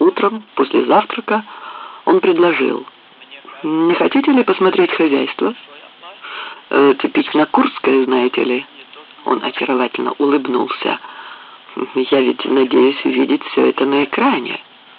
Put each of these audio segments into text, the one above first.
Утром, после завтрака, он предложил: «Не хотите ли посмотреть хозяйство? Типично курдское, знаете ли». Он очаровательно улыбнулся. «Я ведь надеюсь увидеть все это на экране».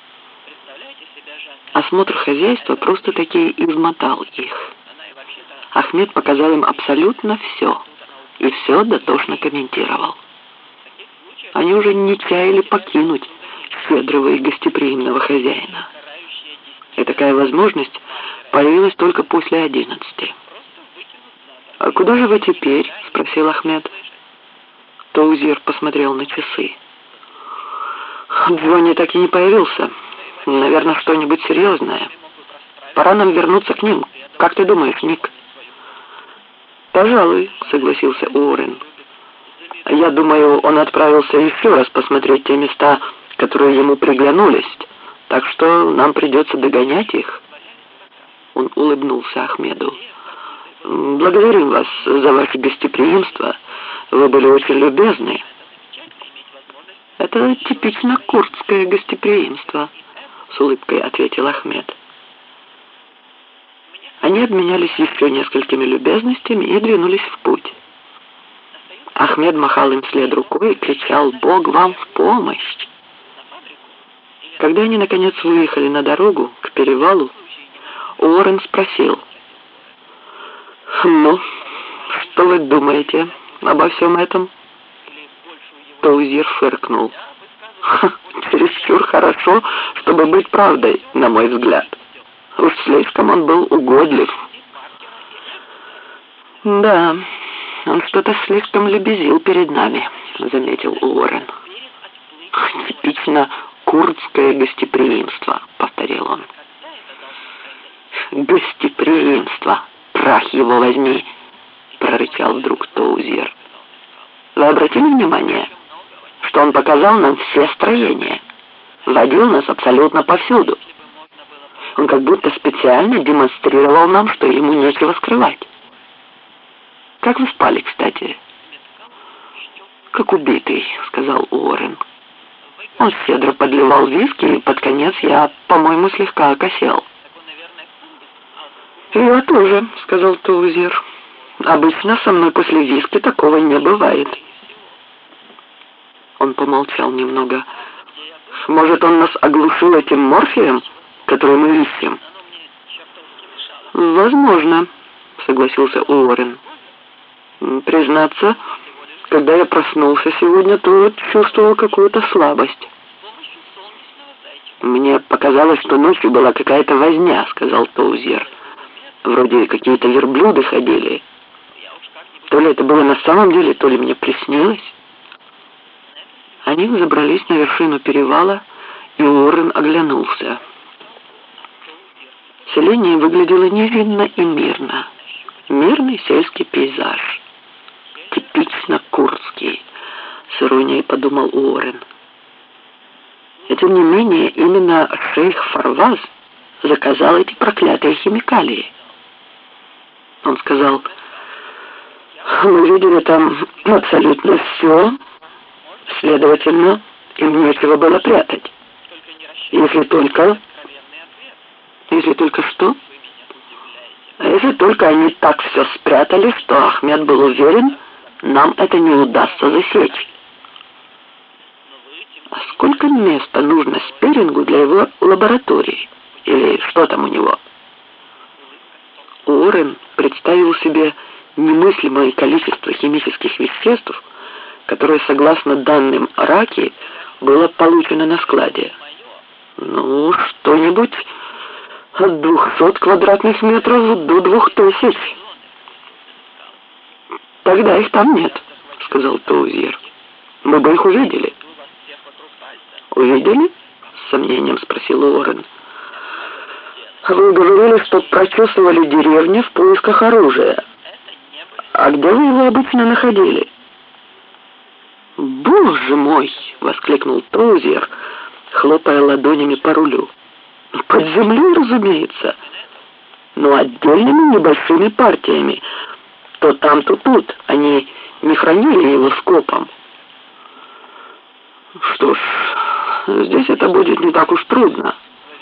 Осмотр хозяйства просто-таки измотал их. Ахмед показал им абсолютно все, и все дотошно комментировал. Они уже не чаяли покинуть щедрого и гостеприимного хозяина. И такая возможность появилась только после 11. «А куда же вы теперь?» — спросил Ахмед. Тоузир посмотрел на часы. «Джонни так и не появился. Наверное, что-нибудь серьезное. Пора нам вернуться к ним. Как ты думаешь, Ник?» «Пожалуй», — согласился Уоррен. «Я думаю, он отправился еще раз посмотреть те места, которые ему приглянулись, так что нам придется догонять их». Он улыбнулся Ахмеду. «Благодарим вас за ваше гостеприимство. Вы были очень любезны». «Это типично курдское гостеприимство», — с улыбкой ответил Ахмед. Они обменялись еще несколькими любезностями и двинулись в путь. Ахмед махал им вслед рукой и кричал: «Бог вам в помощь!». Когда они наконец выехали на дорогу к перевалу, Уоррен спросил: «Ну, что вы думаете обо всем этом?» Тоузир фыркнул. «Чересчур хорошо, чтобы быть правдой, на мой взгляд. Уж слишком он был угодлив». «Да, он что-то слишком лебезил перед нами», — заметил Уоррен. «Типично курдское гостеприимство», — повторил он. «Гостеприимство, прах его возьми», — прорычал вдруг Тоузир. «Вы обратили внимание, что он показал нам все строения, водил нас абсолютно повсюду? Он как будто специально демонстрировал нам, что ему нечего скрывать. Как вы спали, кстати?» «Как убитый», — сказал Уоррен. «Он щедро подливал виски, и под конец я, по-моему, слегка окосел». «Я тоже», — сказал Тоузир. «Обычно со мной после виски такого не бывает». Он помолчал немного. «Может, он нас оглушил этим морфием, который мы ищем?» «Возможно», — согласился Уоррен. «Признаться, когда я проснулся сегодня, то чувствовал какую-то слабость». «Мне показалось, что ночью была какая-то возня», — сказал Тоузир. «Вроде какие-то верблюды ходили. То ли это было на самом деле, то ли мне приснилось». Они взобрались на вершину перевала, и Уоррен оглянулся. Селение выглядело невинно и мирно. Мирный сельский пейзаж. Типично курдский, с иронией подумал Уоррен. И тем не менее, именно шейх Фарваз заказал эти проклятые химикалии. Он сказал: «Мы видели там абсолютно все, следовательно, им нечего было прятать. Если только что? А если только они так все спрятали, что Ахмед был уверен, нам это не удастся засечь». «А сколько места нужно Сперингу для его лаборатории? Или что там у него?» Уоррен представил себе немыслимое количество химических веществ, которое, согласно данным Раки, было получено на складе. «Ну, что-нибудь от 200 квадратных метров до 2000. «Тогда их там нет», — сказал Тоузир. «Мы бы их увидели». «Увидели?» — с сомнением спросил Уоррен. «Вы говорили, что прочесывали деревни в поисках оружия. А где вы его обычно находили?» «Боже мой!» — воскликнул Тоузир, хлопая ладонями по рулю. «Под землей, разумеется, но отдельными небольшими партиями. То там, то тут. Они не хранили его скопом». «Что ж, Здесь это будет не так уж трудно.